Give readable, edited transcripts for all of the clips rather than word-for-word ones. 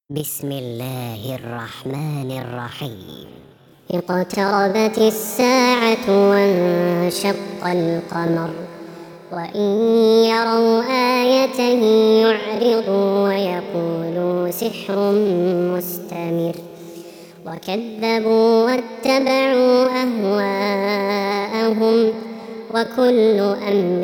بسم الله الرحمن الرحيم. اقتربت الساعة وانشق القمر وإن يروا آية يعرضوا ويقولوا سحر مستمر وكذبوا واتبعوا أهواءهم وكل أمر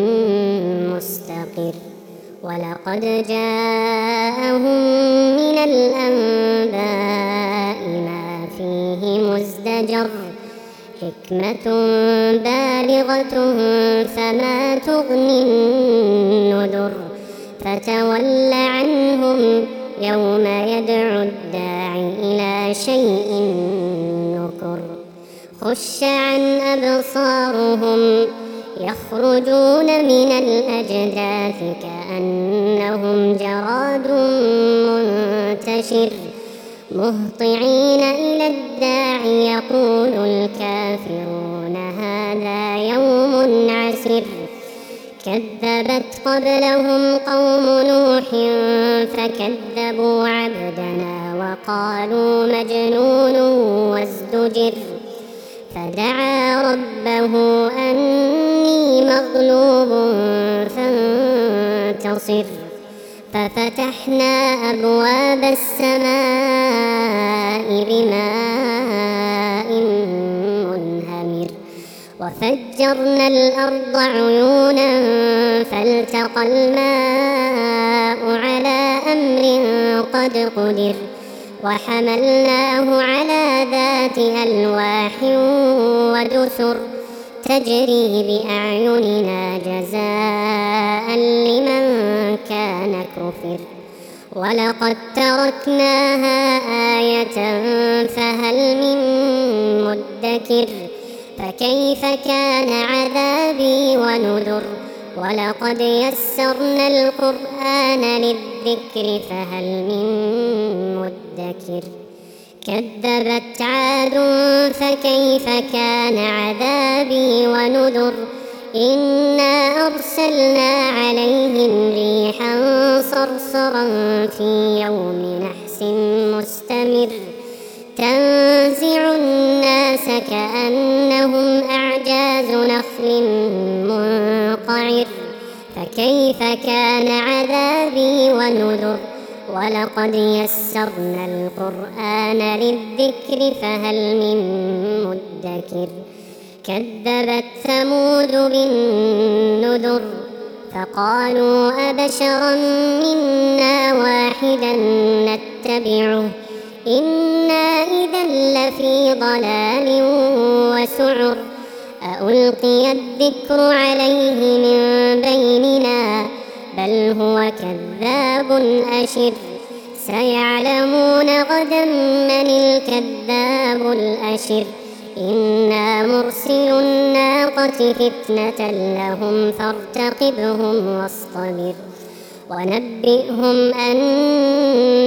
مستقر ولقد جاءهم من الأنباء ما فيه مزدجر حكمة بالغة فما تغني النذر فتول عنهم يوم يدعو الداع إلى شيء نكر خش عن أبصارهم يخرجون من الأجداث كأنهم جراد منتشر مهطعين إلى الداع يقول الكافرون هذا يوم عسر كذبت قبلهم قوم نوح فكذبوا عبدنا وقالوا مجنون وازدجر فدعا ربه أني مغلوب فانتصر ففتحنا أبواب السماء بماء منهمر وفجرنا الأرض عيونا فالتقى الماء على أمر قد قدر وحملناه على ذات ألواح ودسر تجري بأعيننا جزاء لمن كان كفر ولقد تركناها آية فهل من مدكر فكيف كان عذابي ونذر ولقد يسرنا القرآن للذكر فهل من مدكر كذبت عاد فكيف كان عذابي ونذر إنا أرسلنا عليهم ريحا صرصرا في يوم نحس مستمر تنزع الناس كأنهم أعجاز نخل منقعر فكيف كان عذابي ونذر ولقد يسرنا القرآن للذكر فهل من مدكر كذبت ثمود بالنذر فقالوا أبشرا منا واحدا نتبعه إنا إذا لفي ضلال وسعر ألقي الذكر عليه من بيننا بل هو كذاب أشر سيعلمون غدا من الكذاب الأشر إنا مرسل الناقة فتنة لهم فارتقبهم واصطبر ونبئهم أن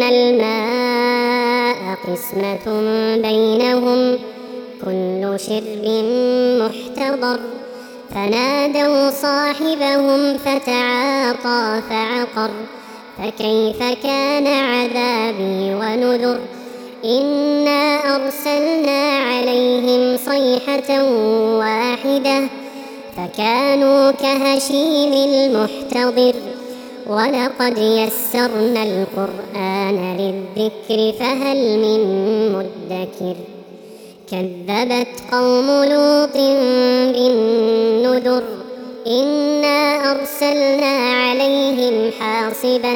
الماء قسمة بينهم كل شرب محتضر فنادوا صاحبهم فتعاطى فعقر فكيف كان عذابي ونذر إنا أرسلنا عليهم صيحة واحدة فكانوا كهشيم المحتضر ولقد يسرنا القرآن للذكر فهل من مدكر كذبت قوم لوط بالنذر إنا أرسلنا عليهم حاصبا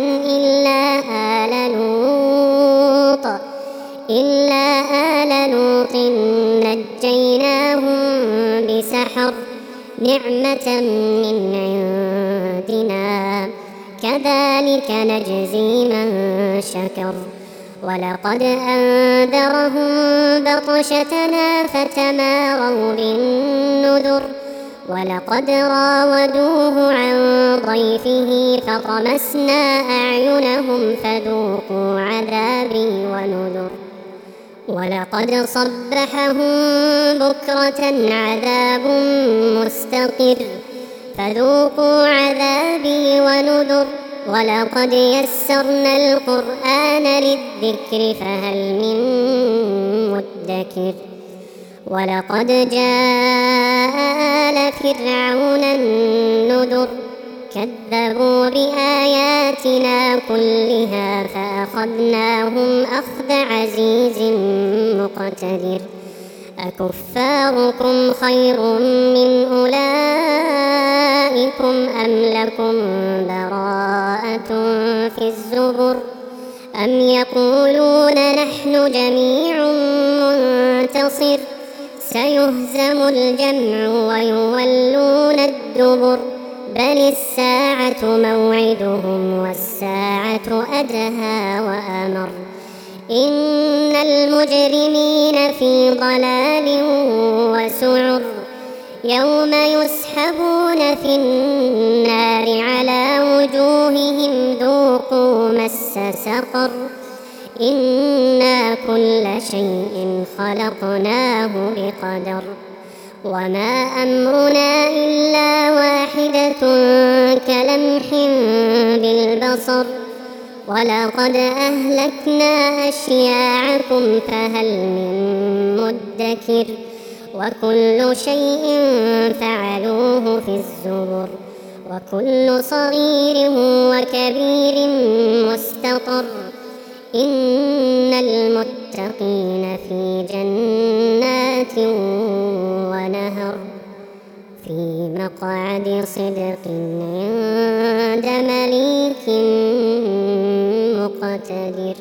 إلا آل لوط نجيناهم بسحر نعمة من عندنا كذلك نجزي من شكر ولقد أنذرهم بطشتنا فتماروا بالنذر ولقد راودوه عن ضيفه فطمسنا أعينهم فذوقوا عذابي ونذر ولقد صبحهم بكرة عذاب مستقر فذوقوا عذابي ونذر ولقد يسرنا القرآن للذكر فهل من مدكر ولقد جاء آل فرعون النذر كذبوا بآياتنا كلها فأخذناهم أخذ عزيز مقتدر أكفاركم خير من أولئكم أم لكم براءة في الزبر أم يقولون نحن جميع منتصر سيهزم الجمع ويولون الدبر بل الساعة موعدهم والساعة أدهى وأمر إن المجرمين في ضلال وسعر يوم يسحبون في النار على وجوههم ذوقوا مس سقر إنا كل شيء خلقناه بقدر وما أمرنا إلا واحدة كلمح بالبصر ولقد أهلكنا أشياعكم فهل من مدكر وكل شيء فعلوه في الزبر وكل صغير وكبير مستطر إن المتقين في جنات ونهر في مقعد صدق عند مليك مقتدر.